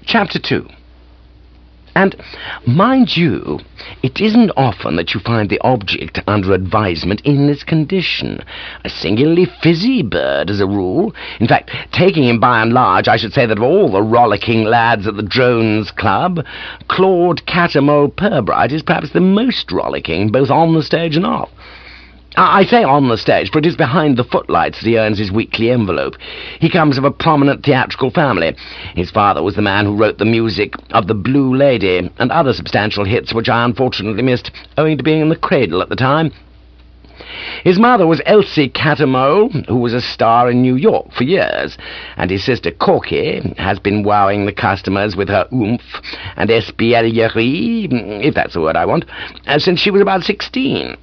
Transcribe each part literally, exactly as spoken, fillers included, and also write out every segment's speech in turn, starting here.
Chapter two. And, mind you, it isn't often that you find the object under advisement in this condition. A singularly fizzy bird, as a rule. In fact, taking him by and large, I should say that of all the rollicking lads at the Drones Club, Claude Catamole Pirbright is perhaps the most rollicking, both on the stage and off. I say on the stage, for it is behind the footlights that he earns his weekly envelope. He comes of a prominent theatrical family. His father was the man who wrote the music of The Blue Lady and other substantial hits which I unfortunately missed, owing to being in the cradle at the time. His mother was Elsie Catamole, who was a star in New York for years, and his sister Corky has been wowing the customers with her oomph and espièglerie, if that's the word I want, since she was about sixteen.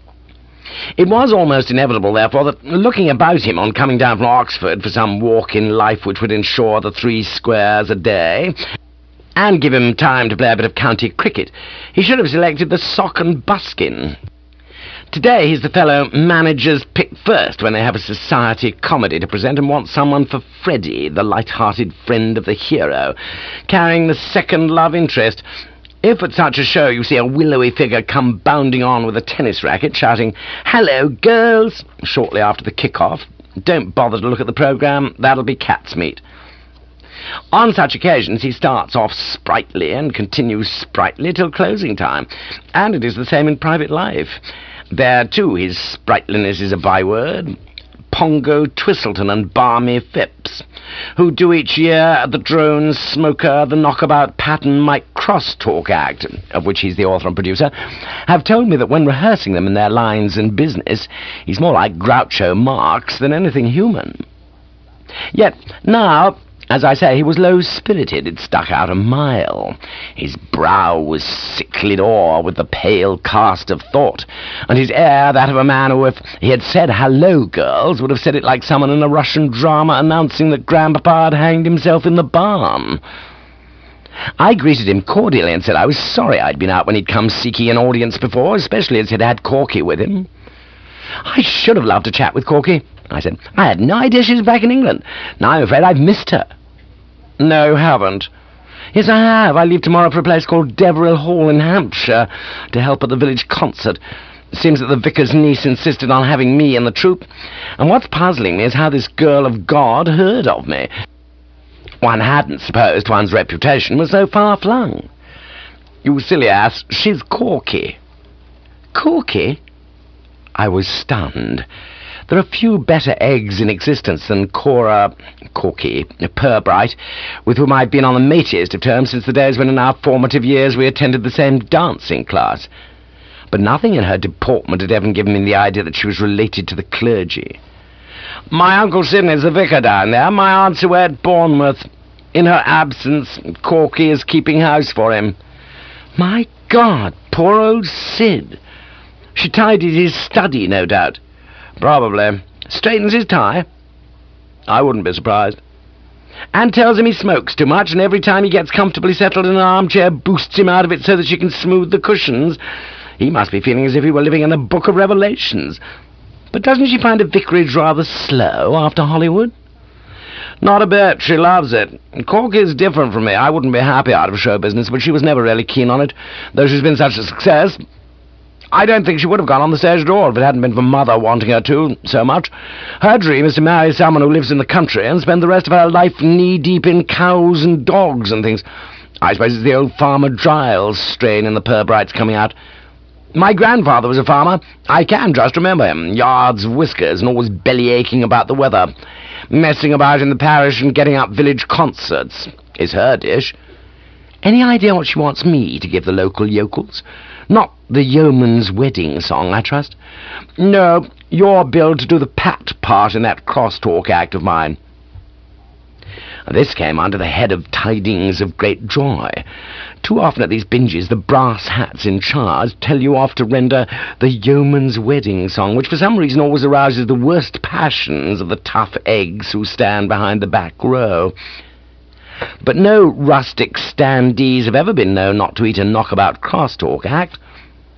It was almost inevitable, therefore, that looking about him on coming down from Oxford for some walk in life which would ensure the three squares a day, and give him time to play a bit of county cricket, he should have selected the sock and buskin. Today he's the fellow managers pick first when they have a society comedy to present and want someone for Freddie, the light-hearted friend of the hero, carrying the second love interest. If at such a show you see a willowy figure come bounding on with a tennis racket, shouting, "Hello, girls," shortly after the kick-off, don't bother to look at the programme, that'll be cat's meat. On such occasions he starts off sprightly and continues sprightly till closing time, and it is the same in private life. There, too, his sprightliness is a byword. Pongo Twistleton and Barmy Phipps, who do each year at the Drones Smoker the knockabout pattern Mike Crosstalk act, of which he's the author and producer, have told me that when rehearsing them in their lines and business, he's more like Groucho Marx than anything human. Yet now, as I say, he was low-spirited. It stuck out a mile. His brow was sicklied o'er with the pale cast of thought, and his air that of a man who, if he had said "hello, girls," would have said it like someone in a Russian drama announcing that Grandpapa had hanged himself in the barn. I greeted him cordially and said I was sorry I'd been out when he'd come seeking an audience before, especially as he'd had Corky with him. "I should have loved to chat with Corky," I said. "I had no idea she was back in England. Now I'm afraid I've missed her." "No, you haven't." "Yes, I have. I leave tomorrow for a place called Deverill Hall in Hampshire to help at the village concert. It seems that the vicar's niece insisted on having me in the troupe, and what's puzzling me is how this girl of God heard of me. One hadn't supposed one's reputation was so far-flung. You silly ass, she's Corky." "Corky?" I was stunned. There are few better eggs in existence than Cora, Corky, Pirbright, with whom I've been on the matiest of terms since the days when in our formative years we attended the same dancing class. But nothing in her deportment had ever given me the idea that she was related to the clergy. "My Uncle Sidney's the vicar down there. My aunt's away at Bournemouth. In her absence, Corky is keeping house for him." My God, poor old Sid. She tidied his study, no doubt. "Probably. Straightens his tie?" "I wouldn't be surprised." "And tells him he smokes too much, and every time he gets comfortably settled in an armchair boosts him out of it so that she can smooth the cushions. He must be feeling as if he were living in the Book of Revelations. But doesn't she find a vicarage rather slow after Hollywood?" "Not a bit. She loves it. Corky's different from me. I wouldn't be happy out of show business, but she was never really keen on it, though she's been such a success. I don't think she would have gone on the stage at all if it hadn't been for Mother wanting her to so much. Her dream is to marry someone who lives in the country and spend the rest of her life knee-deep in cows and dogs and things. I suppose it's the old Farmer Giles strain in the Pirbrights coming out. My grandfather was a farmer. I can just remember him. Yards of whiskers and always belly-aching about the weather. Messing about in the parish and getting up village concerts is her dish. Any idea what she wants me to give the local yokels? Not the yeoman's wedding song, I trust. No, you're billed to do the pat part in that crosstalk act of mine." This came under the head of tidings of great joy. Too often at these binges the brass hats in charge tell you off to render the yeoman's wedding song, which for some reason always arouses the worst passions of the tough eggs who stand behind the back row. But no rustic standees have ever been known not to eat a knockabout crosstalk act.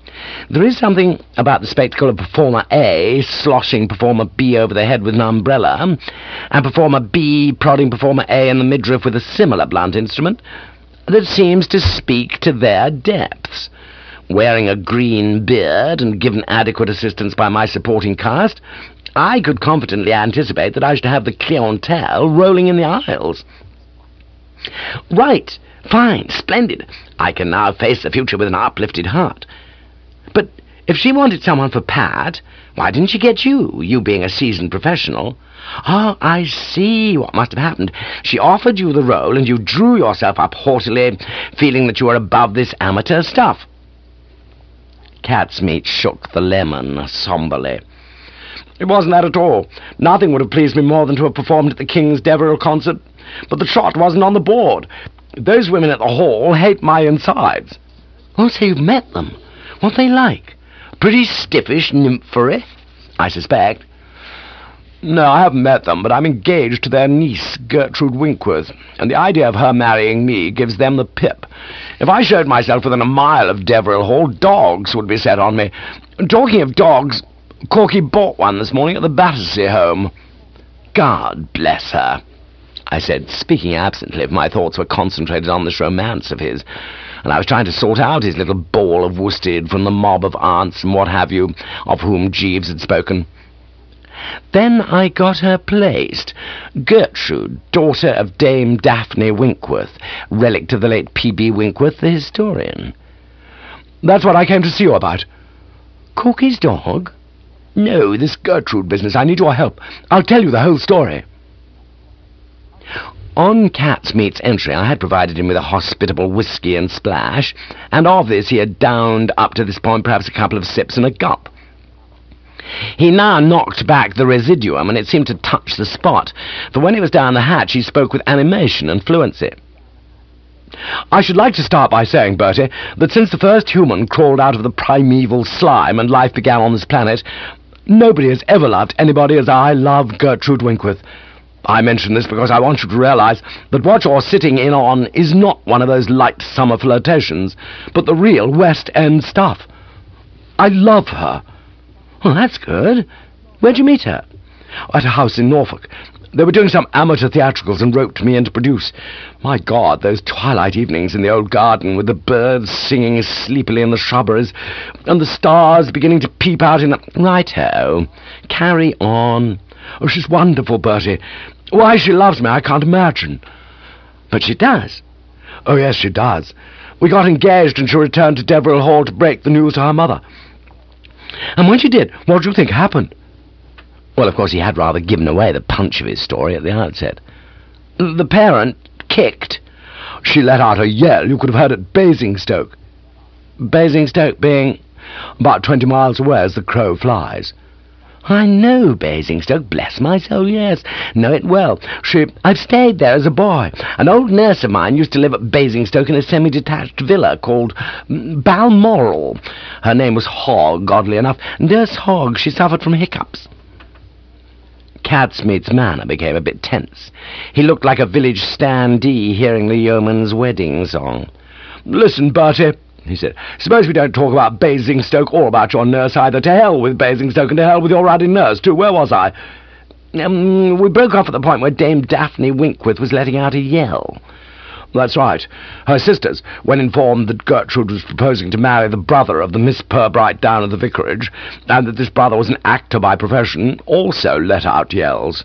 There is something about the spectacle of Performer A sloshing Performer B over the head with an umbrella, and Performer B prodding Performer A in the midriff with a similar blunt instrument, that seems to speak to their depths. Wearing a green beard and given adequate assistance by my supporting cast, I could confidently anticipate that I should have the clientele rolling in the aisles. Right, fine, splendid. I can now face the future with an uplifted heart. But if she wanted someone for Pat, why didn't she get you, you being a seasoned professional? Oh, I see what must have happened. She offered you the role, and you drew yourself up haughtily, feeling that you were above this amateur stuff. Catsmeat shook the lemon somberly. It wasn't that at all. Nothing would have pleased me more than to have performed at the King's Deverell concert, but the trot wasn't on the board. Those women at the hall hate my insides. Oh, so you've met them. What they like? Pretty stiffish nymphery, I suspect. No, I haven't met them, but I'm engaged to their niece, Gertrude Winkworth, and the idea of her marrying me gives them the pip. If I showed myself within a mile of Deverell Hall, dogs would be set on me. Talking of dogs, Corky bought one this morning at the Battersea home. God bless her, I said, speaking absently, for my thoughts were concentrated on this romance of his, and I was trying to sort out his little ball of worsted from the mob of aunts and what have you, of whom Jeeves had spoken. Then I got her placed. Gertrude, daughter of Dame Daphne Winkworth, relict of the late P B Winkworth, the historian. That's what I came to see you about. Corky's dog? No, this Gertrude business. I need your help. I'll tell you the whole story. On Catsmeat's entry, I had provided him with a hospitable whisky and splash, and of this he had downed up to this point perhaps a couple of sips and a gulp. He now knocked back the residuum, and it seemed to touch the spot, for when it was down the hatch he spoke with animation and fluency. I should like to start by saying, Bertie, that since the first human crawled out of the primeval slime and life began on this planet, nobody has ever loved anybody as I love Gertrude Winkworth. I mention this because I want you to realize that what you're sitting in on is not one of those light summer flirtations, but the real West End stuff. I love her. Well, that's good. Where'd you meet her? At a house in Norfolk. They were doing some amateur theatricals and roped me in to produce. My God, those twilight evenings in the old garden with the birds singing sleepily in the shrubberies and the stars beginning to peep out in the... Righto. Carry on. Oh, she's wonderful, Bertie. Why she loves me, I can't imagine. But she does. Oh, yes, she does. We got engaged and she returned to Deverell Hall to break the news to her mother. And when she did, what do you think happened? Well, of course, he had rather given away the punch of his story at the outset. The parent kicked. She let out a yell you could have heard at Basingstoke. Basingstoke being about twenty miles away as the crow flies. I know Basingstoke, bless my soul, yes. Know it well. She... I've stayed there as a boy. An old nurse of mine used to live at Basingstoke in a semi-detached villa called Balmoral. Her name was Hogg, oddly enough. Nurse Hogg, she suffered from hiccups. Catsmeat's manner became a bit tense. He looked like a village standee hearing the yeoman's wedding song. Listen, Bertie, he said, suppose we don't talk about Basingstoke or about your nurse either. To hell with Basingstoke and to hell with your ruddy nurse, too. Where was I? Um, we broke off at the point where Dame Daphne Winkworth was letting out a yell. That's right. Her sisters, when informed that Gertrude was proposing to marry the brother of the Miss Pirbright down at the vicarage, and that this brother was an actor by profession, also let out yells.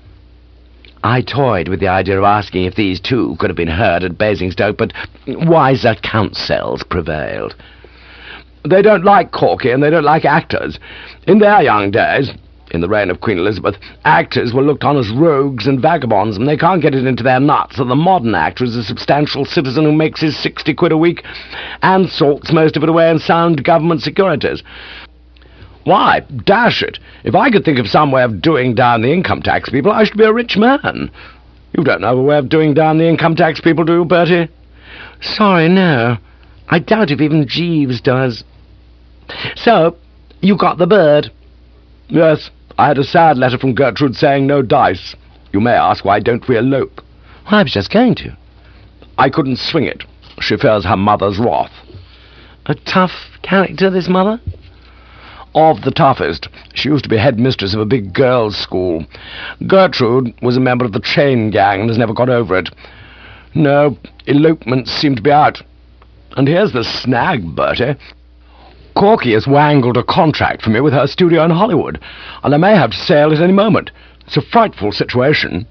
I toyed with the idea of asking if these two could have been heard at Basingstoke, but wiser counsels prevailed. They don't like Corky, and they don't like actors. In their young days, in the reign of Queen Elizabeth, actors were looked on as rogues and vagabonds, and they can't get it into their nuts that the modern actor is a substantial citizen who makes his sixty quid a week and salts most of it away in sound government securities. Why, dash it, if I could think of some way of doing down the income tax people, I should be a rich man. You don't know a way of doing down the income tax people, do you, Bertie? Sorry, no. I doubt if even Jeeves does. So, you got the bird? Yes, I had a sad letter from Gertrude saying no dice. You may ask, why don't we elope? Well, I was just going to. I couldn't swing it. She fears her mother's wrath. A tough character, this mother? Of the toughest. She used to be headmistress of a big girls' school. Gertrude was a member of the chain gang and has never got over it. No, elopements seem to be out. And here's the snag, Bertie. Corky has wangled a contract for me with her studio in Hollywood, and I may have to sail at any moment. It's a frightful situation.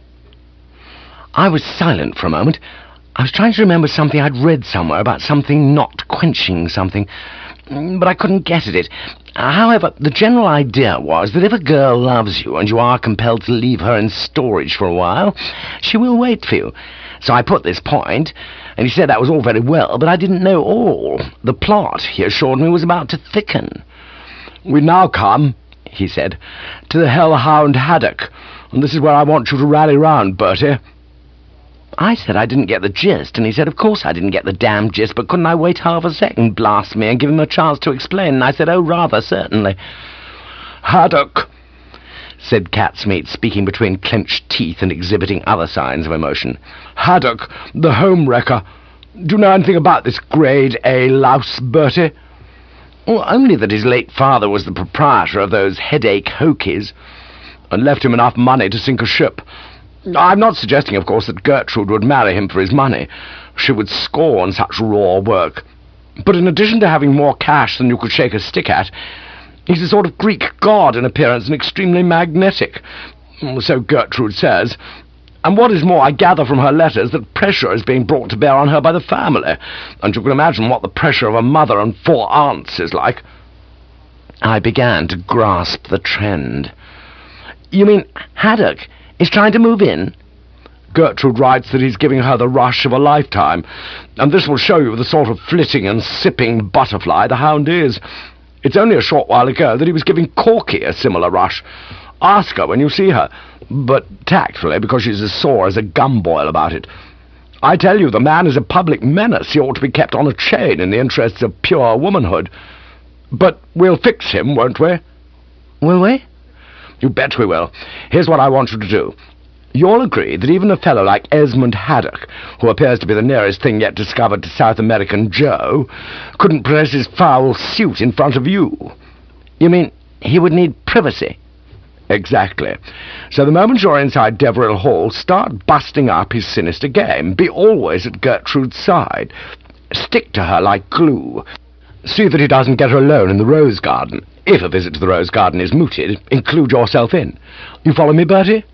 I was silent for a moment. I was trying to remember something I'd read somewhere about something not quenching something, but I couldn't get at it. However, the general idea was that if a girl loves you and you are compelled to leave her in storage for a while, she will wait for you. So I put this point, and he said that was all very well, but I didn't know all. The plot, he assured me, was about to thicken. "We now come," he said, "to the hellhound haddock, and this is where I want you to rally round, Bertie." I said I didn't get the gist, and he said, of course I didn't get the damn gist, but couldn't I wait half a second, blast me, and give him a chance to explain? And I said, oh, rather, certainly. "Haddock," said Catsmeat, speaking between clenched teeth and exhibiting other signs of emotion. "Haddock, the home wrecker. Do you know anything about this grade A louse, Bertie?" Well, only that his late father was the proprietor of those headache hokies, and left him enough money to sink a ship. I'm not suggesting, of course, that Gertrude would marry him for his money. She would scorn such raw work. But in addition to having more cash than you could shake a stick at, he's a sort of Greek god in appearance and extremely magnetic. So Gertrude says. And what is more, I gather from her letters that pressure is being brought to bear on her by the family, and you can imagine what the pressure of a mother and four aunts is like. I began to grasp the trend. You mean Haddock is trying to move in? Gertrude writes that he's giving her the rush of a lifetime, and this will show you the sort of flitting and sipping butterfly the hound is. It's only a short while ago that he was giving Corky a similar rush. Ask her when you see her, but tactfully, because she's as sore as a gumboil about it. I tell you, the man is a public menace. He ought to be kept on a chain in the interests of pure womanhood. But we'll fix him, won't we? Will we? You bet we will. Here's what I want you to do. You'll agree that even a fellow like Esmond Haddock, who appears to be the nearest thing yet discovered to South American Joe, couldn't press his foul suit in front of you. You mean he would need privacy? Exactly. So the moment you're inside Deverill Hall, start busting up his sinister game. Be always at Gertrude's side. Stick to her like glue. See that he doesn't get her alone in the rose garden. If a visit to the rose garden is mooted, include yourself in. You follow me, Bertie?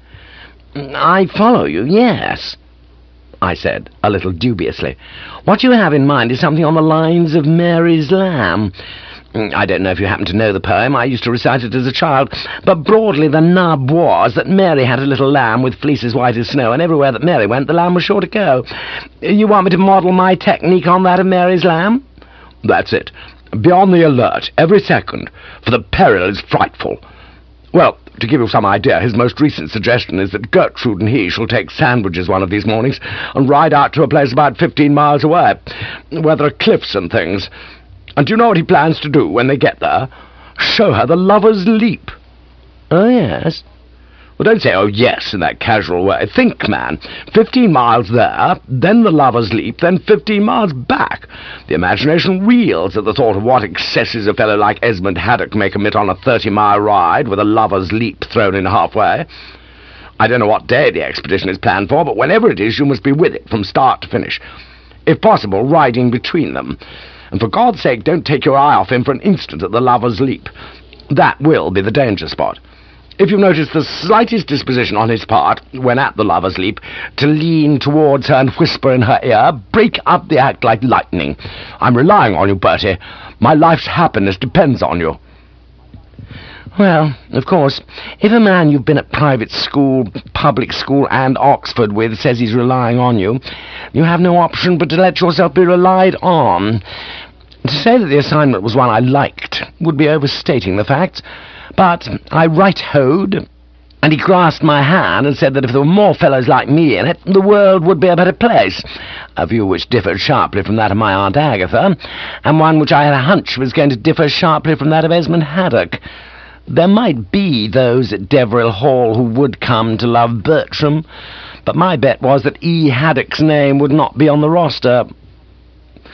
I follow you, yes, I said, a little dubiously. What you have in mind is something on the lines of Mary's Lamb. I don't know if you happen to know the poem. I used to recite it as a child. But broadly the nub was that Mary had a little lamb with fleeces white as snow, and everywhere that Mary went, the lamb was sure to go. You want me to model my technique on that of Mary's Lamb? That's it. Be on the alert every second, for the peril is frightful. Well, to give you some idea, his most recent suggestion is that Gertrude and he shall take sandwiches one of these mornings and ride out to a place about fifteen miles away, where there are cliffs and things. And do you know what he plans to do when they get there? Show her the Lover's Leap. Oh, yes? Well, don't say, oh, yes, in that casual way. Think, man. Fifteen miles there, then the Lover's Leap, then fifteen miles back. The imagination reels at the thought of what excesses a fellow like Esmond Haddock may commit on a thirty-mile ride with a Lover's Leap thrown in halfway. I don't know what day the expedition is planned for, but whenever it is, you must be with it from start to finish. If possible, riding between them. And for God's sake, don't take your eye off him for an instant at the Lover's Leap. That will be the danger spot. If you notice the slightest disposition on his part, when at the Lover's Leap, to lean towards her and whisper in her ear, break up the act like lightning. I'm relying on you, Bertie. My life's happiness depends on you. Well, of course, if a man you've been at private school, public school, and Oxford with says he's relying on you, you have no option but to let yourself be relied on. To say that the assignment was one I liked would be overstating the facts, but I right-hoed, and he grasped my hand and said that if there were more fellows like me in it, the world would be a better place, a view which differed sharply from that of my Aunt Agatha, and one which I had a hunch was going to differ sharply from that of Esmond Haddock. There might be those at Deverill Hall who would come to love Bertram, but my bet was that E. Haddock's name would not be on the roster.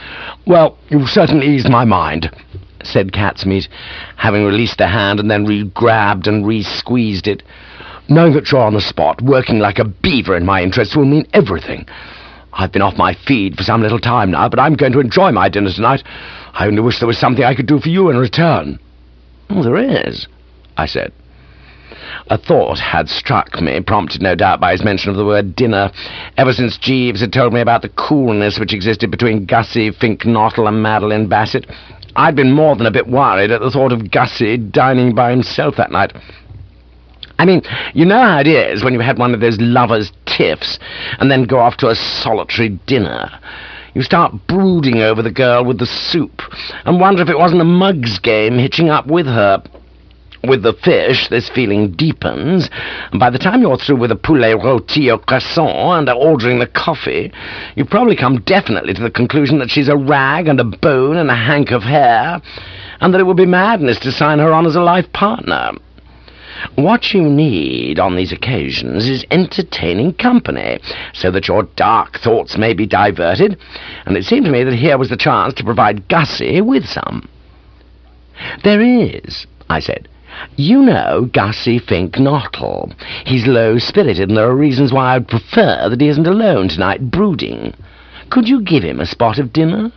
"Well, you've certainly eased my mind," said Catsmeat, having released the hand and then re-grabbed and re-squeezed it. "Knowing that you're on the spot, working like a beaver in my interests, will mean everything. I've been off my feed for some little time now, but I'm going to enjoy my dinner tonight. I only wish there was something I could do for you in return." "Oh, there is," I said. A thought had struck me, prompted no doubt by his mention of the word dinner, ever since Jeeves had told me about the coolness which existed between Gussie Fink Nottle and Madeline Bassett. I'd been more than a bit worried at the thought of Gussie dining by himself that night. I mean, you know how it is when you've had one of those lovers' tiffs and then go off to a solitary dinner. You start brooding over the girl with the soup and wonder if it wasn't a mug's game hitching up with her. With the fish, this feeling deepens, and by the time you're through with a poulet rôti au croissant and are ordering the coffee, you've probably come definitely to the conclusion that she's a rag and a bone and a hank of hair, and that it would be madness to sign her on as a life partner. What you need on these occasions is entertaining company, so that your dark thoughts may be diverted, and it seemed to me that here was the chance to provide Gussie with some. "There is," I said. "You know Gussie Fink Nottle. He's low-spirited, and there are reasons why I'd prefer that he isn't alone tonight brooding. Could you give him a spot of dinner?"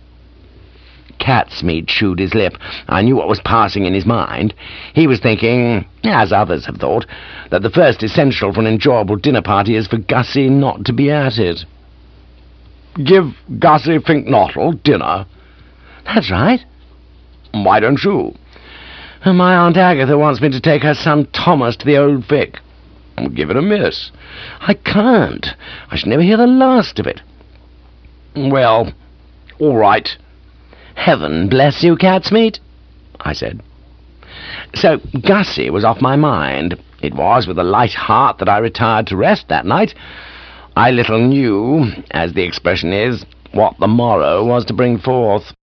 Catsmeat chewed his lip. I knew what was passing in his mind. He was thinking, as others have thought, that the first essential for an enjoyable dinner party is for Gussie not to be at it. "Give Gussie Fink Nottle dinner?" "That's right." "Why don't you?" "My Aunt Agatha wants me to take her son Thomas to the Old Vic." "Give it a miss." "I can't. I should never hear the last of it." "Well, all right." "Heaven bless you, Catsmeat," I said. So Gussie was off my mind. It was with a light heart that I retired to rest that night. I little knew, as the expression is, what the morrow was to bring forth.